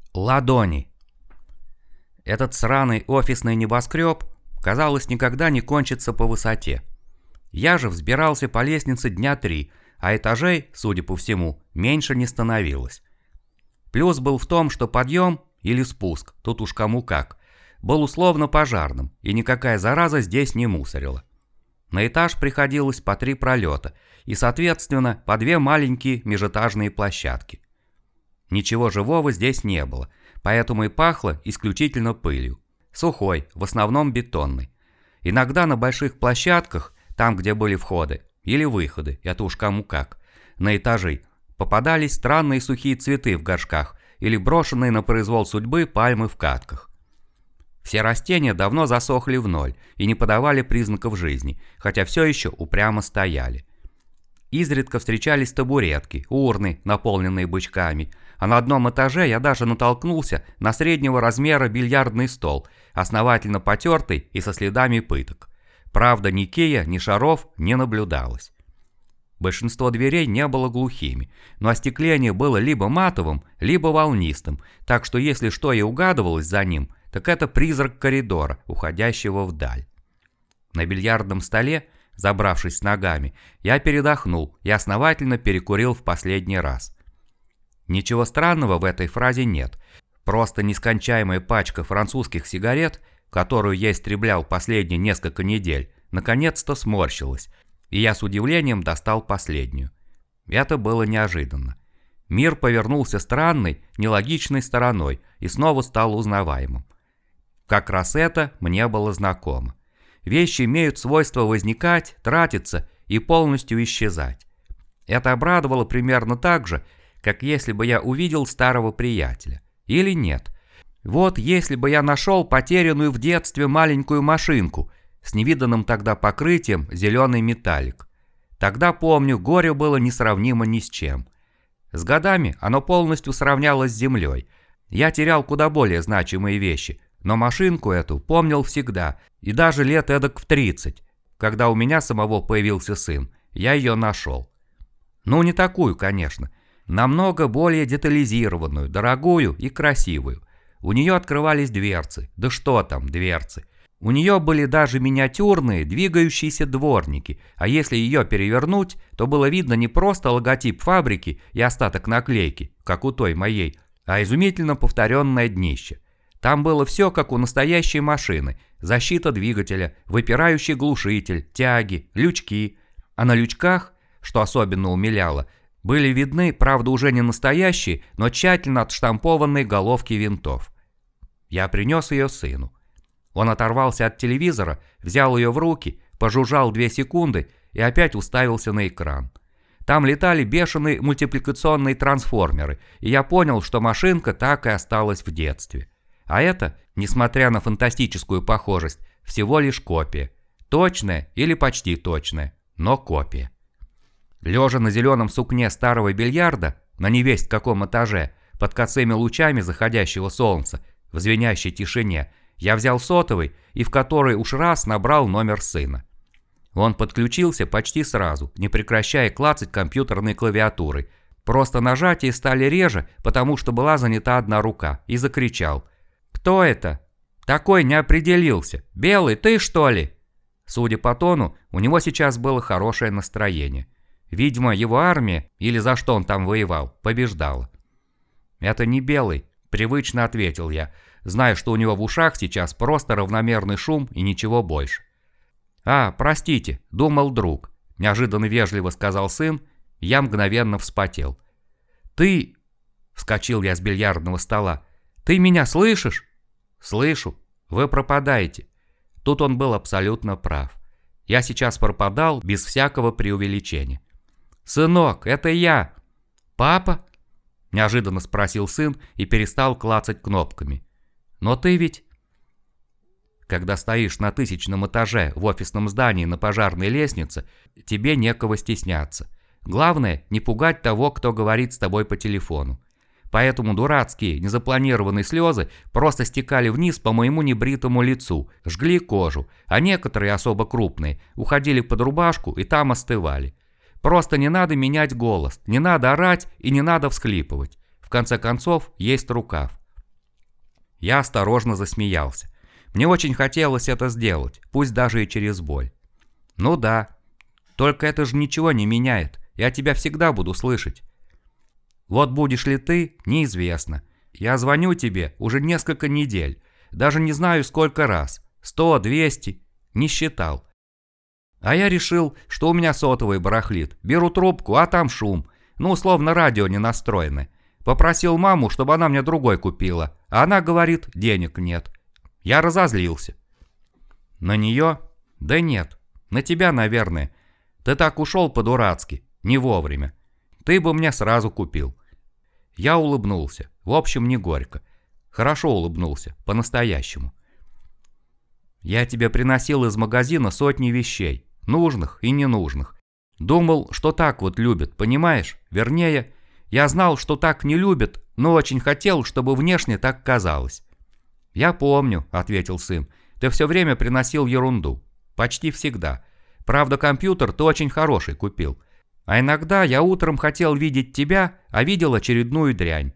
Ладони. Этот сраный офисный небоскреб, казалось, никогда не кончится по высоте. Я же взбирался по лестнице дня 3, а этажей, судя по всему, меньше не становилось. Плюс был в том, что подъем или спуск, тут уж кому как, был условно пожарным, и никакая зараза здесь не мусорила. На этаж приходилось по 3 пролета, и, соответственно, по 2 маленькие межэтажные площадки. Ничего живого здесь не было, поэтому и пахло исключительно пылью. Сухой, в основном бетонной. Иногда на больших площадках, там где были входы или выходы, это уж кому как, на этажи, попадались странные сухие цветы в горшках или брошенные на произвол судьбы пальмы в катках. Все растения давно засохли в ноль и не подавали признаков жизни, хотя все еще упрямо стояли. Изредка встречались табуретки, урны, наполненные бычками, а на одном этаже я даже натолкнулся на среднего размера бильярдный стол, основательно потертый и со следами пыток. Правда, ни кия, ни шаров не наблюдалось. Большинство дверей не было глухими, но остекление было либо матовым, либо волнистым, так что если что и угадывалось за ним, так это призрак коридора, уходящего вдаль. На бильярдном столе, забравшись с ногами, я передохнул и основательно перекурил в последний раз. Ничего странного в этой фразе нет, просто нескончаемая пачка французских сигарет, которую я истреблял последние несколько недель, наконец-то сморщилась, и я с удивлением достал последнюю. Это было неожиданно. Мир повернулся странной, нелогичной стороной и снова стал узнаваемым. Как раз это мне было знакомо. Вещи имеют свойство возникать, тратиться и полностью исчезать. Это обрадовало примерно так же, как если бы я увидел старого приятеля. Или нет. Вот если бы я нашел потерянную в детстве маленькую машинку с невиданным тогда покрытием зеленый металлик. Тогда, помню, горе было несравнимо ни с чем. С годами оно полностью сравнялось с землей. Я терял куда более значимые вещи, но машинку эту помнил всегда, и даже лет эдак в 30, когда у меня самого появился сын, я ее нашел. Ну, не такую, конечно, намного более детализированную, дорогую и красивую. У нее открывались дверцы, да что там дверцы. У нее были даже миниатюрные двигающиеся дворники, а если ее перевернуть, то было видно не просто логотип фабрики и остаток наклейки, как у той моей, а изумительно повторенное днище. Там было все как у настоящей машины: защита двигателя, выпирающий глушитель, тяги, лючки. А на лючках, что особенно умиляло, были видны, правда уже не настоящие, но тщательно отштампованные головки винтов. Я принес ее сыну. Он оторвался от телевизора, взял ее в руки, пожужжал 2 секунды и опять уставился на экран. Там летали бешеные мультипликационные трансформеры, и я понял, что машинка так и осталась в детстве. А это, несмотря на фантастическую похожесть, всего лишь копия. Точная или почти точная, но копия. Лежа на зеленом сукне старого бильярда, на невесть каком этаже, под косыми лучами заходящего солнца, в звенящей тишине, я взял сотовый и в который уж раз набрал номер сына. Он подключился почти сразу, не прекращая клацать компьютерной клавиатурой. Просто нажатия стали реже, потому что была занята одна рука, и закричал: «Кто это? Такой не определился. Белый, ты что ли?» Судя по тону, у него сейчас было хорошее настроение. Видимо, его армия, или за что он там воевал, побеждала. «Это не Белый», — привычно ответил я, зная, что у него в ушах сейчас просто равномерный шум и ничего больше. «А, простите, думал друг», — неожиданно вежливо сказал сын, я мгновенно вспотел. «Ты...» — вскочил я с бильярдного стола. «Ты меня слышишь?» «Слышу. Вы пропадаете». Тут он был абсолютно прав. Я сейчас пропадал без всякого преувеличения. «Сынок, это я!» «Папа?» — неожиданно спросил сын и перестал клацать кнопками. «Но ты ведь...» Когда стоишь на 1000-м этаже в офисном здании на пожарной лестнице, тебе некого стесняться. Главное, не пугать того, кто говорит с тобой по телефону. Поэтому дурацкие, незапланированные слезы просто стекали вниз по моему небритому лицу, жгли кожу, а некоторые, особо крупные, уходили под рубашку и там остывали. Просто не надо менять голос, не надо орать и не надо всхлипывать. В конце концов, есть рукав. Я осторожно засмеялся. Мне очень хотелось это сделать, пусть даже и через боль. Ну да, только это же ничего не меняет, я тебя всегда буду слышать. Вот будешь ли ты, неизвестно. Я звоню тебе уже несколько недель, даже не знаю сколько раз, 100, 200, не считал. А я решил, что у меня сотовый барахлит, беру трубку, а там шум, ну условно радио не настроено. Попросил маму, чтобы она мне другой купила, а она говорит, денег нет. Я разозлился. На нее? Да нет, на тебя, наверное. Ты так ушел по-дурацки, не вовремя. Ты бы мне сразу купил. Я улыбнулся, в общем, не горько. Хорошо улыбнулся, по-настоящему. Я тебе приносил из магазина сотни вещей, нужных и ненужных. Думал, что так вот любят, понимаешь? Вернее, я знал, что так не любят, но очень хотел, чтобы внешне так казалось. «Я помню», — ответил сын, — «ты все время приносил ерунду. Почти всегда. Правда, компьютер ты очень хороший купил. А иногда я утром хотел видеть тебя, а видел очередную дрянь.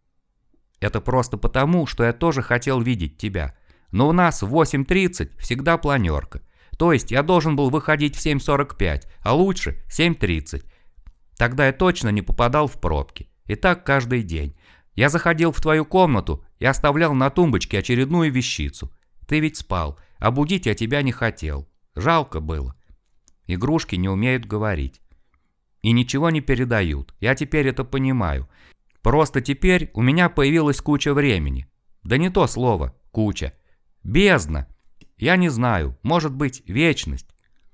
Это просто потому, что я тоже хотел видеть тебя. Но у нас в 8:30 всегда планерка. То есть я должен был выходить в 7:45, а лучше 7:30. Тогда я точно не попадал в пробки. И так каждый день. Я заходил в твою комнату и оставлял на тумбочке очередную вещицу. Ты ведь спал, а будить я тебя не хотел. Жалко было. Игрушки не умеют говорить. И ничего не передают. Я теперь это понимаю. Просто теперь у меня появилась куча времени. Да не то слово, куча. Бездна. Я не знаю, может быть, вечность.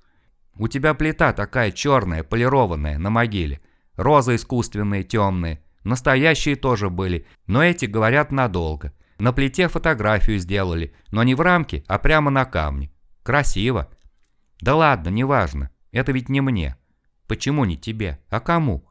У тебя плита такая черная, полированная, на могиле. Розы искусственные, темные. Настоящие тоже были, но эти, говорят, надолго. На плите фотографию сделали, но не в рамке, а прямо на камне. Красиво. Да ладно, неважно. Это ведь не мне. Почему не тебе? А кому?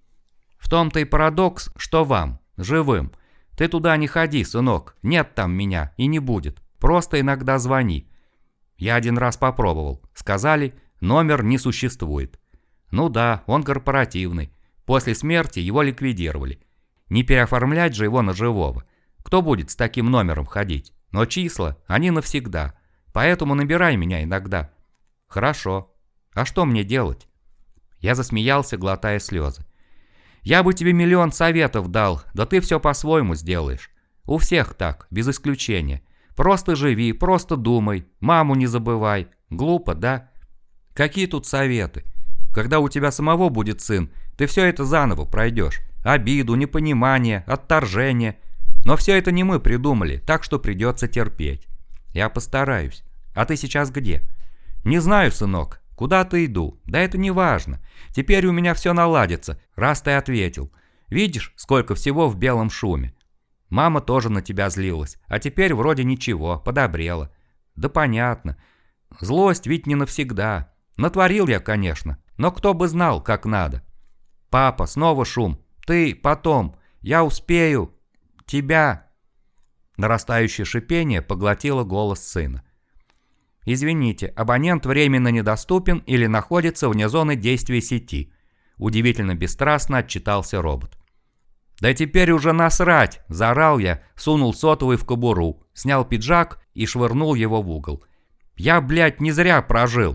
В том-то и парадокс, что вам, живым. Ты туда не ходи, сынок. Нет там меня и не будет. Просто иногда звони. Я один раз попробовал. Сказали, номер не существует. Ну да, он корпоративный. После смерти его ликвидировали. Не переоформлять же его на живого. Кто будет с таким номером ходить? Но числа, они навсегда. Поэтому набирай меня иногда. Хорошо. А что мне делать? Я засмеялся, глотая слезы. Я бы тебе миллион советов дал, да ты все по-своему сделаешь. У всех так, без исключения. Просто живи, просто думай, маму не забывай. Глупо, да? Какие тут советы? Когда у тебя самого будет сын, ты все это заново пройдешь. Обиду, непонимание, отторжение. Но все это не мы придумали, так что придется терпеть. Я постараюсь. А ты сейчас где? Не знаю, сынок. Куда-то иду. Да это не важно. Теперь у меня все наладится, раз ты ответил. Видишь, сколько всего в белом шуме. Мама тоже на тебя злилась, а теперь вроде ничего, подобрела. Да понятно. Злость ведь не навсегда. Натворил я, конечно, но кто бы знал, как надо. Папа, снова шум. Ты, потом. Я успею. Тебя. Нарастающее шипение поглотило голос сына. «Извините, абонент временно недоступен или находится вне зоны действия сети», – удивительно бесстрастно отчитался робот. «Да теперь уже насрать!» – заорал я, сунул сотовый в кобуру, снял пиджак и швырнул его в угол. «Я, блядь, не зря прожил!»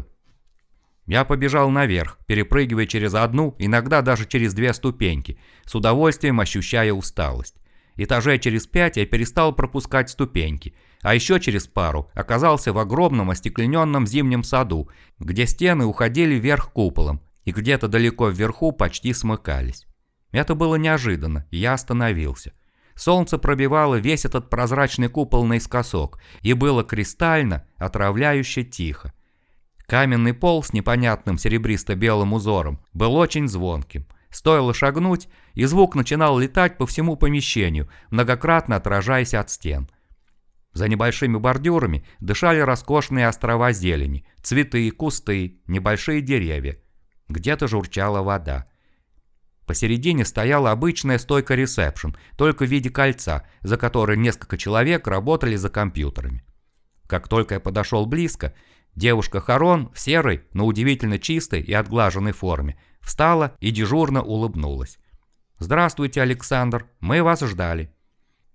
Я побежал наверх, перепрыгивая через одну, иногда даже через 2 ступеньки, с удовольствием ощущая усталость. Этажей через 5 я перестал пропускать ступеньки, а еще через пару оказался в огромном остеклененном зимнем саду, где стены уходили вверх куполом и где-то далеко вверху почти смыкались. Это было неожиданно, и я остановился. Солнце пробивало весь этот прозрачный купол наискосок, и было кристально, отравляюще тихо. Каменный пол с непонятным серебристо-белым узором был очень звонким. Стоило шагнуть, и звук начинал летать по всему помещению, многократно отражаясь от стен. За небольшими бордюрами дышали роскошные острова зелени, цветы, кусты, небольшие деревья. Где-то журчала вода. Посередине стояла обычная стойка ресепшн, только в виде кольца, за которой несколько человек работали за компьютерами. Как только я подошел близко, девушка Харон в серой, но удивительно чистой и отглаженной форме встала и дежурно улыбнулась. «Здравствуйте, Александр, мы вас ждали».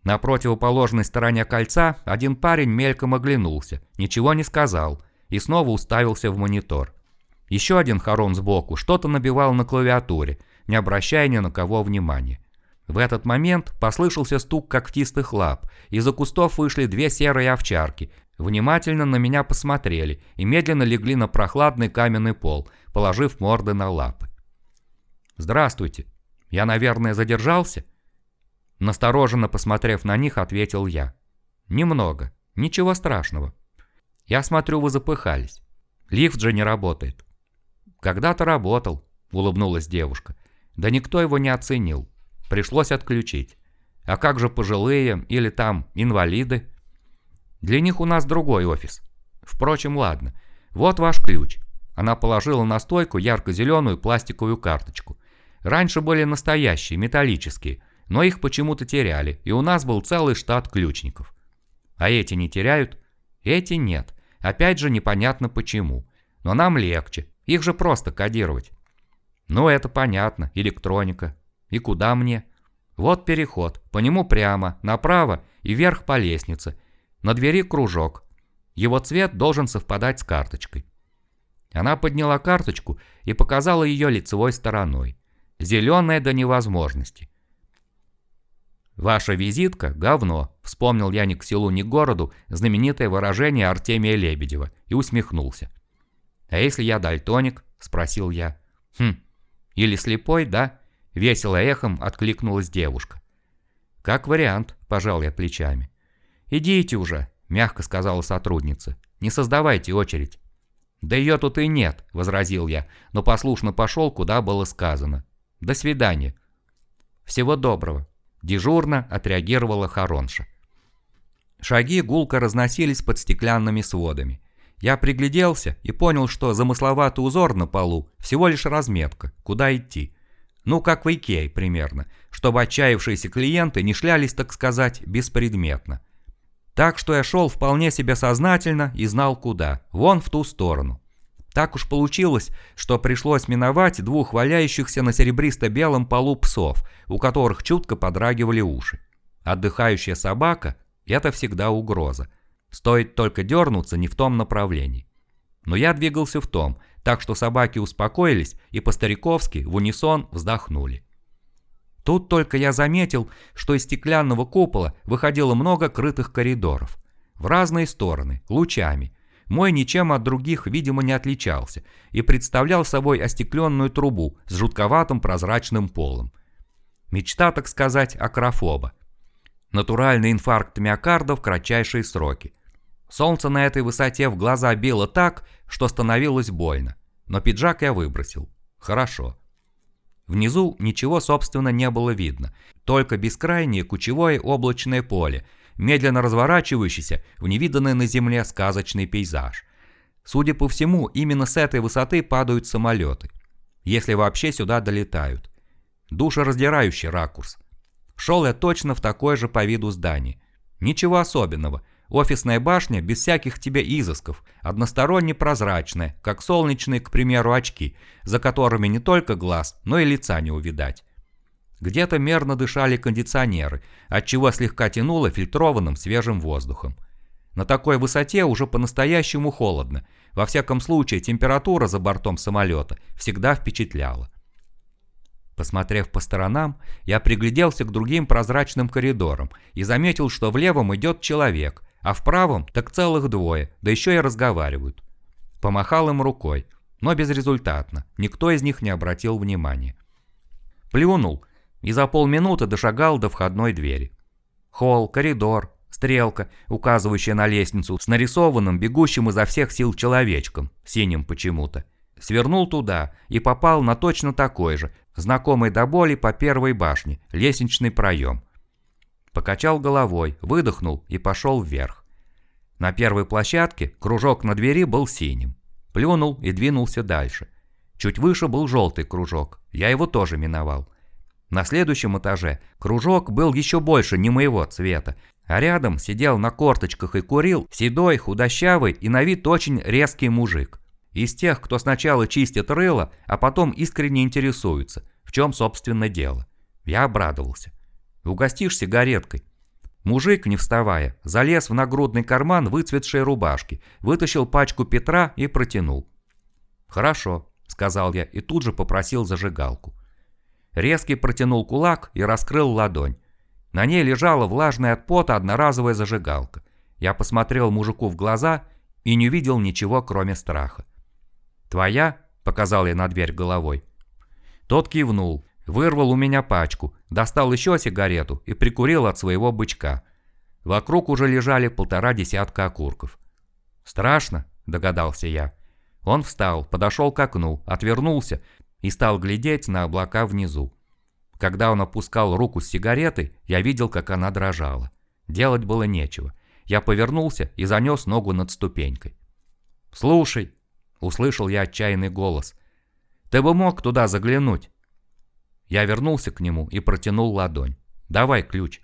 На противоположной стороне кольца один парень мельком оглянулся, ничего не сказал и снова уставился в монитор. Еще один Харон сбоку что-то набивал на клавиатуре, не обращая ни на кого внимания. В этот момент послышался стук когтистых лап, из-за кустов вышли две серые овчарки, внимательно на меня посмотрели и медленно легли на прохладный каменный пол, положив морды на лапы. «Здравствуйте. Я, наверное, задержался?» Настороженно посмотрев на них, ответил я. «Немного. Ничего страшного. Я смотрю, вы запыхались. Лифт же не работает». «Когда-то работал», — улыбнулась девушка. «Да никто его не оценил. Пришлось отключить. А как же пожилые или там инвалиды?» «Для них у нас другой офис. Впрочем, ладно. Вот ваш ключ». Она положила на стойку ярко-зеленую пластиковую карточку. Раньше были настоящие, металлические, но их почему-то теряли, и у нас был целый штат ключников. А эти не теряют? Эти нет. Опять же непонятно почему. Но нам легче. Их же просто кодировать. Ну это понятно, электроника. И куда мне? Вот переход, по нему прямо, направо и вверх по лестнице. На двери кружок. Его цвет должен совпадать с карточкой. Она подняла карточку и показала ее лицевой стороной. Зеленая до невозможности. «Ваша визитка – говно», – вспомнил я ни к селу, ни к городу знаменитое выражение Артемия Лебедева и усмехнулся. «А если я дальтоник?» – спросил я. Или слепой, да?» – весело эхом откликнулась девушка. «Как вариант», – пожал я плечами. «Идите уже», – мягко сказала сотрудница. «Не создавайте очередь». «Да ее тут и нет», – возразил я, но послушно пошел, куда было сказано. «До свидания». «Всего доброго», – дежурно отреагировала Харонша. Шаги гулко разносились под стеклянными сводами. Я пригляделся и понял, что замысловатый узор на полу всего лишь разметка, куда идти. Ну, как в Икее примерно, чтобы отчаявшиеся клиенты не шлялись, так сказать, беспредметно. Так что я шел вполне себе сознательно и знал куда, вон в ту сторону. Так уж получилось, что пришлось миновать двух валяющихся на серебристо-белом полу псов, у которых чутко подрагивали уши. Отдыхающая собака – это всегда угроза. Стоит только дернуться не в том направлении. Но я двигался в том, так что собаки успокоились и по-стариковски в унисон вздохнули. Тут только я заметил, что из стеклянного купола выходило много крытых коридоров. В разные стороны, лучами. Мой ничем от других, видимо, не отличался и представлял собой остекленную трубу с жутковатым прозрачным полом. Мечта, так сказать, акрофоба. Натуральный инфаркт миокарда в кратчайшие сроки. Солнце на этой высоте в глаза било так, что становилось больно. Но пиджак я выбросил. Хорошо. Внизу ничего, собственно, не было видно. Только бескрайнее кучевое облачное поле, медленно разворачивающийся в невиданный на земле сказочный пейзаж. Судя по всему, именно с этой высоты падают самолеты. Если вообще сюда долетают. Душераздирающий ракурс. Шел я точно в такое же по виду здание. Ничего особенного. Офисная башня без всяких тебе изысков, односторонне прозрачная, как солнечные, к примеру, очки, за которыми не только глаз, но и лица не увидать. Где-то мерно дышали кондиционеры, отчего слегка тянуло фильтрованным свежим воздухом. На такой высоте уже по-настоящему холодно, во всяком случае температура за бортом самолета всегда впечатляла. Посмотрев по сторонам, я пригляделся к другим прозрачным коридорам и заметил, что в левом идет человек, а в правом так целых двое, да еще и разговаривают. Помахал им рукой, но безрезультатно, никто из них не обратил внимания. Плюнул и за полминуты дошагал до входной двери. Холл, коридор, стрелка, указывающая на лестницу, с нарисованным, бегущим изо всех сил человечком, синим почему-то. Свернул туда и попал на точно такой же, знакомый до боли по первой башне, лестничный проем. Покачал головой, выдохнул и пошел вверх. На первой площадке кружок на двери был синим. Плюнул и двинулся дальше. Чуть выше был желтый кружок, я его тоже миновал. На следующем этаже кружок был еще больше не моего цвета, а рядом сидел на корточках и курил седой, худощавый и на вид очень резкий мужик. Из тех, кто сначала чистит рыло, а потом искренне интересуется, в чем собственно дело. Я обрадовался. «Угостишь сигареткой?» Мужик, не вставая, залез в нагрудный карман выцветшей рубашки, вытащил пачку Петра и протянул. «Хорошо», — сказал я и тут же попросил зажигалку. Резкий протянул кулак и раскрыл ладонь. На ней лежала влажная от пота одноразовая зажигалка. Я посмотрел мужику в глаза и не увидел ничего, кроме страха. «Твоя?» — показал я на дверь головой. Тот кивнул, вырвал у меня пачку, достал еще сигарету и прикурил от своего бычка. Вокруг уже лежали 1,5 десятка окурков. «Страшно?» — догадался я. Он встал, подошел к окну, отвернулся и стал глядеть на облака внизу. Когда он опускал руку с сигаретой, я видел, как она дрожала. Делать было нечего. Я повернулся и занес ногу над ступенькой. «Слушай!» — услышал я отчаянный голос. «Ты бы мог туда заглянуть?» Я вернулся к нему и протянул ладонь. «Давай ключ».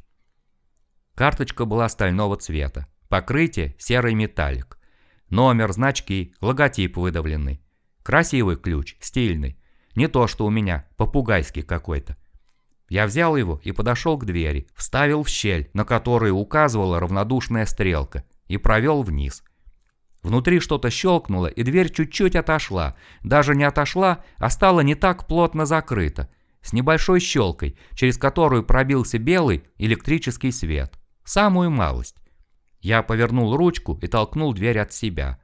Карточка была стального цвета. Покрытие — серый металлик. Номер, значки, логотип выдавленный. Красивый ключ, стильный. Не то, что у меня, попугайский какой-то. Я взял его и подошел к двери, вставил в щель, на которую указывала равнодушная стрелка, и провел вниз. Внутри что-то щелкнуло, и дверь чуть-чуть отошла. Даже не отошла, а стала не так плотно закрыта, с небольшой щелкой, через которую пробился белый электрический свет. Самую малость. Я повернул ручку и толкнул дверь от себя.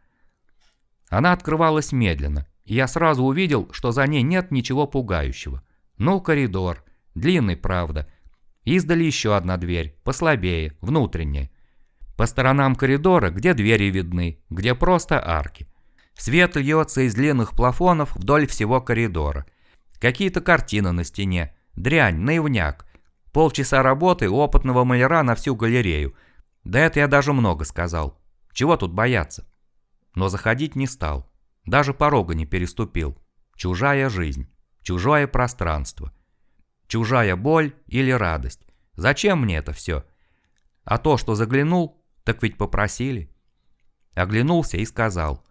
Она открывалась медленно, и я сразу увидел, что за ней нет ничего пугающего. Ну, коридор. Длинный, правда. Издали еще одна дверь, послабее, внутренняя. По сторонам коридора, где двери видны, где просто арки. Свет льется из длинных плафонов вдоль всего коридора. Какие-то картины на стене. Дрянь, наивняк. Полчаса работы у опытного маляра на всю галерею. Да это я даже много сказал. Чего тут бояться? Но заходить не стал. Даже порога не переступил. Чужая жизнь. Чужое пространство. Чужая боль или радость. Зачем мне это все? А то, что заглянул, так ведь попросили. Оглянулся и сказал.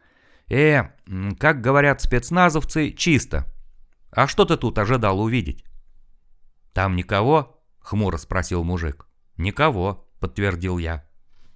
Как говорят спецназовцы, чисто. А что ты тут ожидал увидеть? Там никого? Хмуро спросил мужик. Никого, подтвердил я.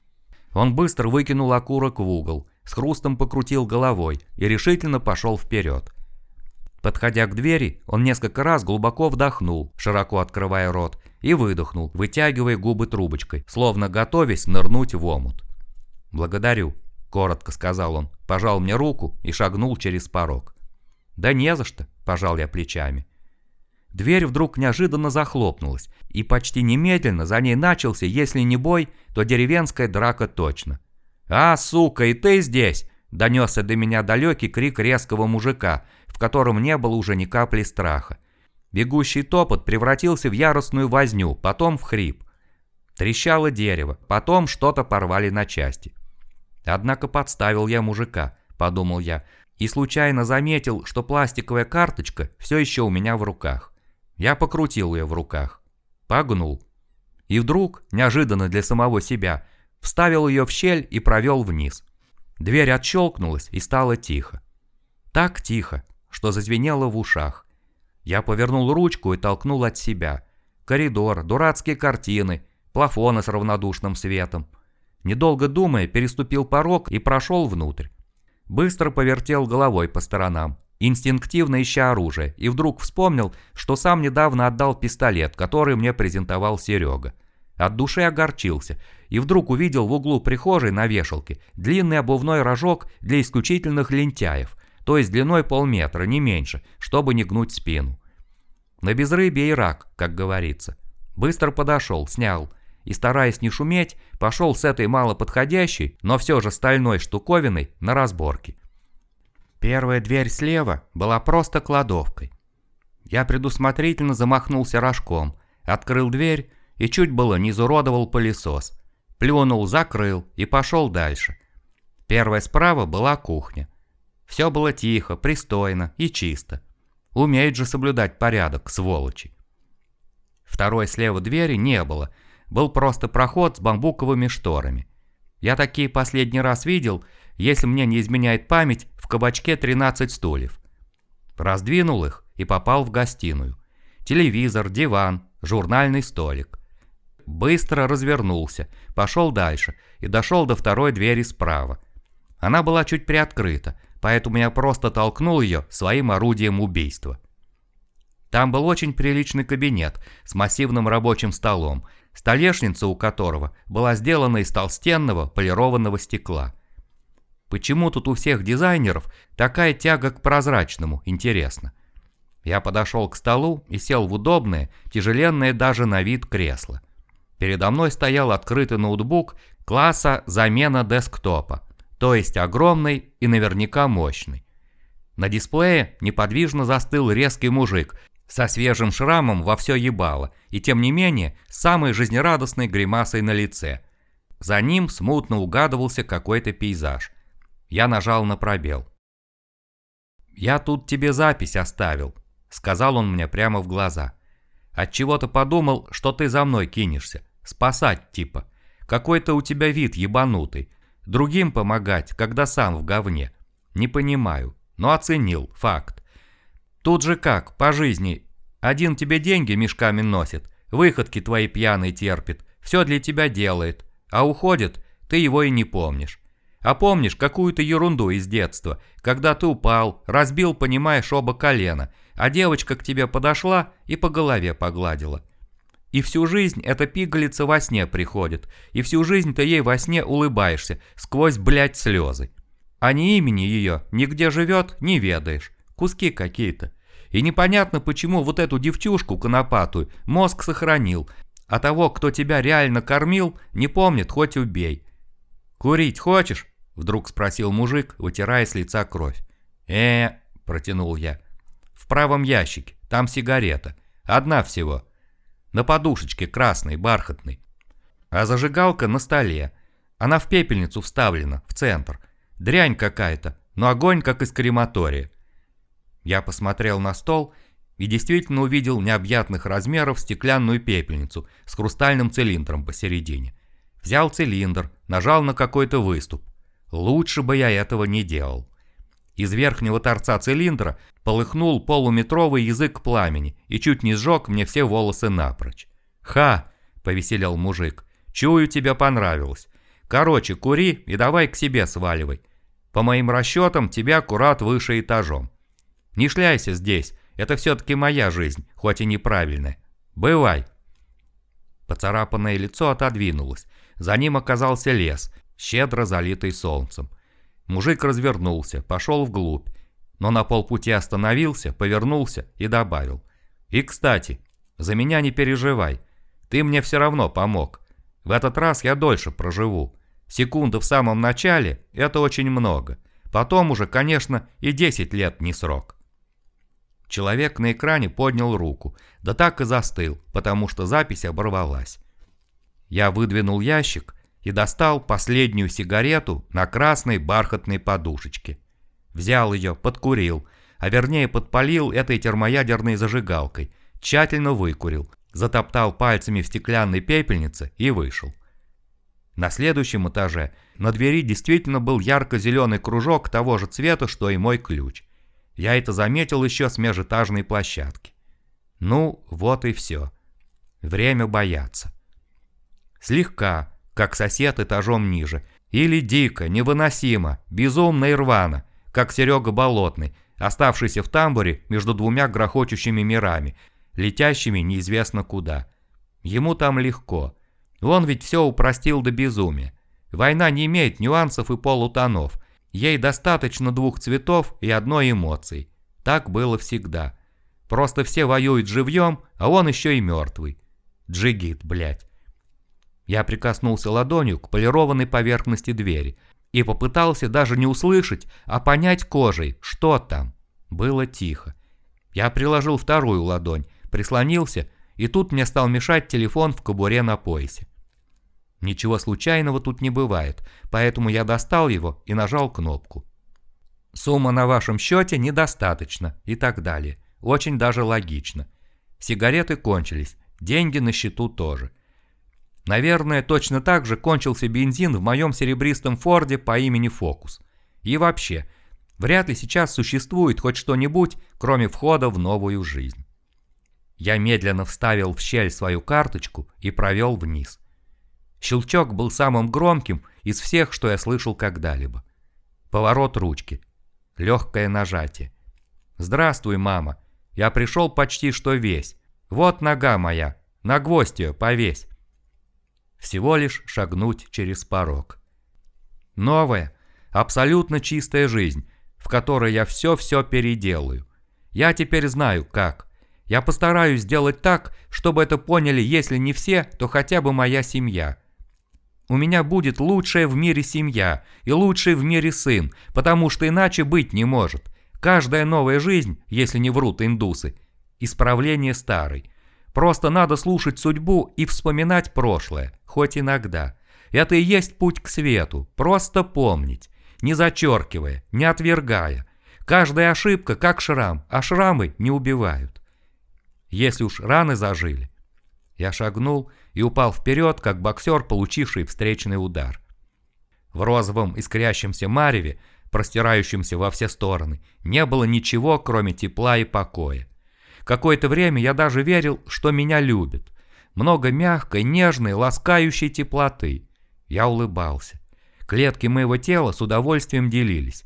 Он быстро выкинул окурок в угол, с хрустом покрутил головой и решительно пошел вперед. Подходя к двери, он несколько раз глубоко вдохнул, широко открывая рот, и выдохнул, вытягивая губы трубочкой, словно готовясь нырнуть в омут. «Благодарю», — коротко сказал он, пожал мне руку и шагнул через порог. «Да не за что», — пожал я плечами. Дверь вдруг неожиданно захлопнулась, и почти немедленно за ней начался, если не бой, то деревенская драка точно. «А, сука, и ты здесь!» — донесся до меня далекий крик резкого мужика, в котором не было уже ни капли страха. Бегущий топот превратился в яростную возню, потом в хрип. Трещало дерево, потом что-то порвали на части. «Однако подставил я мужика», — подумал я, и случайно заметил, что пластиковая карточка все еще у меня в руках. Я покрутил ее в руках, погнул. И вдруг, неожиданно для самого себя, вставил ее в щель и провел вниз. Дверь отщелкнулась и стало тихо. Так тихо, что зазвенело в ушах. Я повернул ручку и толкнул от себя. Коридор, дурацкие картины, плафоны с равнодушным светом. Недолго думая, переступил порог и прошел внутрь. Быстро повертел головой по сторонам, инстинктивно ища оружие, и вдруг вспомнил, что сам недавно отдал пистолет, который мне презентовал Серега. От души огорчился, и вдруг увидел в углу прихожей на вешалке длинный обувной рожок для исключительных лентяев, то есть длиной полметра, не меньше, чтобы не гнуть спину. На безрыбье и рак, как говорится. Быстро подошел, снял, и, стараясь не шуметь, пошел с этой малоподходящей, но все же стальной штуковиной на разборки. Первая дверь слева была просто кладовкой. Я предусмотрительно замахнулся рожком, открыл дверь и чуть было не изуродовал пылесос. Плюнул, закрыл и пошел дальше. Первая справа была кухня. Все было тихо, пристойно и чисто. Умеют же соблюдать порядок, сволочи. Второй слева двери не было, был просто проход с бамбуковыми шторами. Я такие последний раз видел, если мне не изменяет память, в кабачке 13 стульев. Раздвинул их и попал в гостиную. Телевизор, диван, журнальный столик. быстро развернулся, пошел дальше и дошел до второй двери справа. Она была чуть приоткрыта, поэтому я просто толкнул ее своим орудием убийства. Там был очень приличный кабинет с массивным рабочим столом, столешница у которого была сделана из толстенного полированного стекла. Почему тут у всех дизайнеров такая тяга к прозрачному, интересно? Я подошел к столу и сел в удобное, тяжеленное даже на вид кресло. Передо мной стоял открытый ноутбук класса замена десктопа, то есть огромный и наверняка мощный. На дисплее неподвижно застыл резкий мужик со свежим шрамом во все ебало и тем не менее с самой жизнерадостной гримасой на лице. За ним смутно угадывался какой-то пейзаж. Я нажал на пробел. «Я тут тебе запись оставил», — сказал он мне прямо в глаза. «Отчего-то подумал, что ты за мной кинешься. Спасать типа. Какой-то у тебя вид ебанутый. Другим помогать, когда сам в говне. Не понимаю, но оценил, факт. Тут же как, по жизни. Один тебе деньги мешками носит, выходки твои пьяные терпит, все для тебя делает, а уходит, ты его и не помнишь. А помнишь какую-то ерунду из детства, когда ты упал, разбил, понимаешь, оба колена, а девочка к тебе подошла и по голове погладила. И всю жизнь эта пигалица во сне приходит, и всю жизнь ты ей во сне улыбаешься, сквозь, блядь, слезы. А ни имени ее, нигде живет, не ведаешь. Куски какие-то. И непонятно, почему вот эту девчушку конопатую мозг сохранил, а того, кто тебя реально кормил, не помнит, хоть убей. «Курить хочешь?» — вдруг спросил мужик, вытирая с лица кровь. Протянул я. «В правом ящике, там сигарета. Одна всего. На подушечке красной, бархатной. А зажигалка на столе. Она в пепельницу вставлена, в центр. Дрянь какая-то, но огонь как из крематория». Я посмотрел на стол и действительно увидел необъятных размеров стеклянную пепельницу с хрустальным цилиндром посередине. Взял цилиндр, нажал на какой-то выступ. Лучше бы я этого не делал. Из верхнего торца цилиндра полыхнул полуметровый язык пламени и чуть не сжег мне все волосы напрочь. «Ха!» — повеселел мужик. «Чую, тебе понравилось. Короче, кури и давай к себе сваливай. По моим расчетам, тебя аккурат выше этажом. Не шляйся здесь, это все-таки моя жизнь, хоть и неправильная. Бывай!» Поцарапанное лицо отодвинулось. За ним оказался лес, щедро залитый солнцем. Мужик развернулся, пошел вглубь, но на полпути остановился, повернулся и добавил. «И, кстати, за меня не переживай, ты мне все равно помог. В этот раз я дольше проживу. Секунда в самом начале – это очень много. Потом уже, конечно, и 10 лет не срок». Человек на экране поднял руку, да так и застыл, потому что запись оборвалась. Я выдвинул ящик и достал последнюю сигарету на красной бархатной подушечке. Взял ее, подкурил, а вернее подпалил этой термоядерной зажигалкой, тщательно выкурил, затоптал пальцами в стеклянной пепельнице и вышел. На следующем этаже на двери действительно был ярко-зеленый кружок того же цвета, что и мой ключ. Я это заметил еще с межэтажной площадки. Ну, вот и все. Время бояться. Слегка, как сосед этажом ниже, или дико, невыносимо, безумно и рвано, как Серега Болотный, оставшийся в тамбуре между двумя грохочущими мирами, летящими неизвестно куда. Ему там легко. Он ведь все упростил до безумия. Война не имеет нюансов и полутонов. Ей достаточно двух цветов и одной эмоции. Так было всегда. Просто все воюют живьем, а он еще и мертвый. Джигит, блядь. Я прикоснулся ладонью к полированной поверхности двери и попытался даже не услышать, а понять кожей, что там. Было тихо. Я приложил вторую ладонь, прислонился, и тут мне стал мешать телефон в кобуре на поясе. Ничего случайного тут не бывает, поэтому я достал его и нажал кнопку. Сумма на вашем счете недостаточно и так далее. Очень даже логично. Сигареты кончились, деньги на счету тоже. Наверное, точно так же кончился бензин в моем серебристом Форде по имени Фокус. И вообще, вряд ли сейчас существует хоть что-нибудь, кроме входа в новую жизнь. Я медленно вставил в щель свою карточку и провел вниз. Щелчок был самым громким из всех, что я слышал когда-либо. Поворот ручки. Легкое нажатие. «Здравствуй, мама. Я пришел почти что весь. Вот нога моя. На гвоздь ее повесь». Всего лишь шагнуть через порог. Новая, абсолютно чистая жизнь, в которой я все переделаю. Я теперь знаю, как. Я постараюсь сделать так, чтобы это поняли, если не все, то хотя бы моя семья. У меня будет лучшая в мире семья и лучший в мире сын, потому что иначе быть не может. Каждая новая жизнь, если не врут индусы, исправление старой. Просто надо слушать судьбу и вспоминать прошлое, хоть иногда. Это и есть путь к свету, просто помнить, не зачеркивая, не отвергая. Каждая ошибка как шрам, а шрамы не убивают. Если уж раны зажили. Я шагнул и упал вперед, как боксер, получивший встречный удар. В розовом искрящемся мареве, простирающемся во все стороны, не было ничего, кроме тепла и покоя. Какое-то время я даже верил, что меня любят. Много мягкой, нежной, ласкающей теплоты. Я улыбался. Клетки моего тела с удовольствием делились.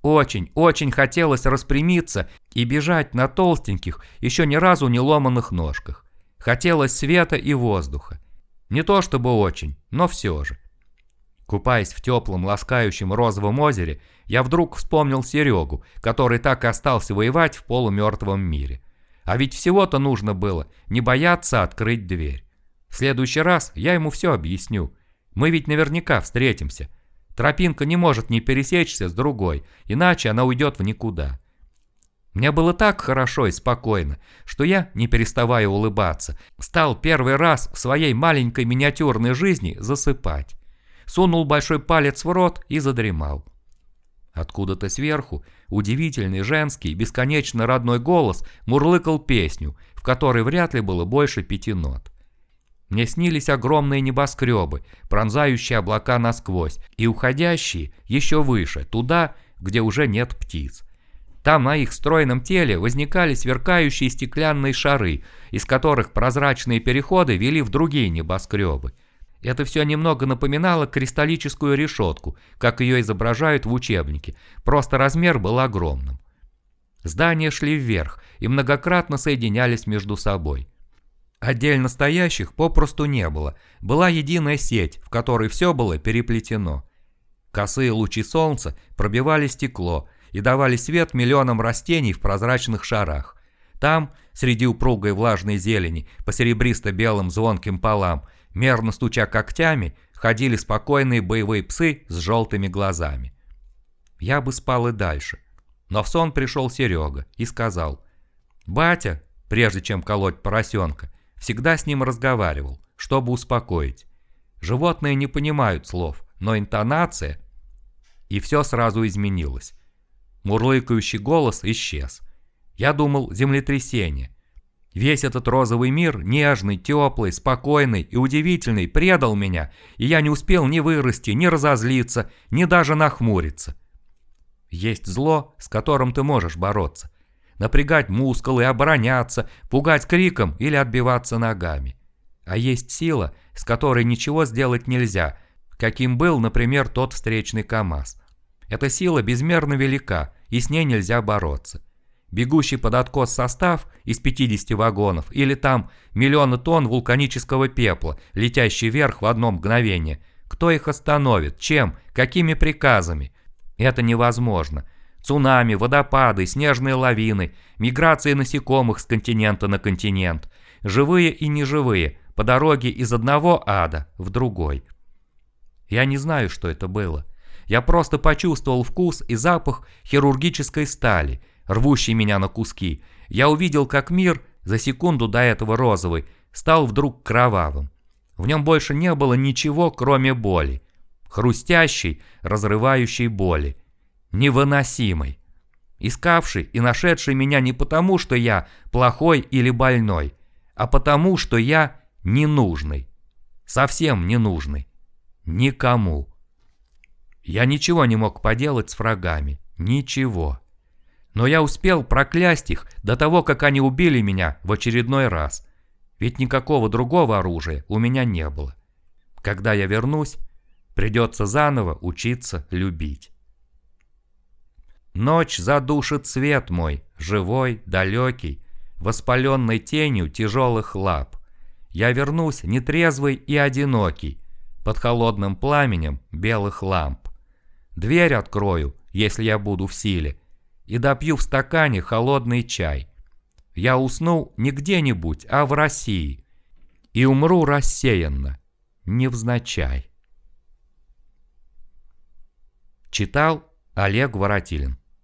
Очень хотелось распрямиться и бежать на толстеньких, еще ни разу не ломаных ножках. Хотелось света и воздуха. Не то чтобы очень, но все же. Купаясь в теплом, ласкающем розовом озере, я вдруг вспомнил Серегу, который так и остался воевать в полумертвом мире. А ведь всего-то нужно было не бояться открыть дверь. В следующий раз я ему все объясню. Мы ведь наверняка встретимся. Тропинка не может не пересечься с другой, иначе она уйдет в никуда. Мне было так хорошо и спокойно, что я, не переставая улыбаться, стал первый раз в своей маленькой миниатюрной жизни засыпать. Сунул большой палец в рот и задремал. Откуда-то сверху удивительный женский, бесконечно родной голос мурлыкал песню, в которой вряд ли было больше 5 нот. Мне снились огромные небоскребы, пронзающие облака насквозь и уходящие еще выше, туда, где уже нет птиц. Там на их стройном теле возникали сверкающие стеклянные шары, из которых прозрачные переходы вели в другие небоскребы. Это все немного напоминало кристаллическую решетку, как ее изображают в учебнике, просто размер был огромным. Здания шли вверх и многократно соединялись между собой. Отдельно стоящих попросту не было, была единая сеть, в которой все было переплетено. Косые лучи солнца пробивали стекло и давали свет миллионам растений в прозрачных шарах. Там, среди упругой влажной зелени, по серебристо-белым звонким полам, мерно стуча когтями, ходили спокойные боевые псы с желтыми глазами. Я бы спал и дальше. Но в сон пришел Серега и сказал: «Батя», прежде чем колоть поросенка, всегда с ним разговаривал, чтобы успокоить. Животные не понимают слов, но интонация... И все сразу изменилось. Мурлыкающий голос исчез. Я думал, землетрясение. Весь этот розовый мир, нежный, теплый, спокойный и удивительный, предал меня, и я не успел ни вырасти, ни разозлиться, ни даже нахмуриться. Есть зло, с которым ты можешь бороться. Напрягать мускулы, обороняться, пугать криком или отбиваться ногами. А есть сила, с которой ничего сделать нельзя, каким был, например, тот встречный КамАЗ. Эта сила безмерно велика, и с ней нельзя бороться. Бегущий под откос состав из 50 вагонов или там миллионы тонн вулканического пепла, летящий вверх в одно мгновение. Кто их остановит? Чем? Какими приказами? Это невозможно. Цунами, водопады, снежные лавины, миграции насекомых с континента на континент. Живые и неживые, по дороге из одного ада в другой. Я не знаю, что это было. Я просто почувствовал вкус и запах хирургической стали, рвущей меня на куски. Я увидел, как мир, за секунду до этого розовый, стал вдруг кровавым. В нем больше не было ничего, кроме боли. Хрустящей, разрывающей боли. Невыносимой. Искавший и нашедший меня не потому, что я плохой или больной, а потому, что я ненужный. Совсем ненужный. Никому. Я ничего не мог поделать с врагами. Ничего. Но я успел проклясть их до того, как они убили меня в очередной раз. Ведь никакого другого оружия у меня не было. Когда я вернусь, придется заново учиться любить. Ночь задушит свет мой, живой, далекий, воспаленной тенью тяжелых лап. Я вернусь нетрезвый и одинокий, под холодным пламенем белых ламп. Дверь открою, если я буду в силе, и допью в стакане холодный чай. Я усну не где-нибудь, а в России, и умру рассеянно, невзначай. Читал Олег Воротилин.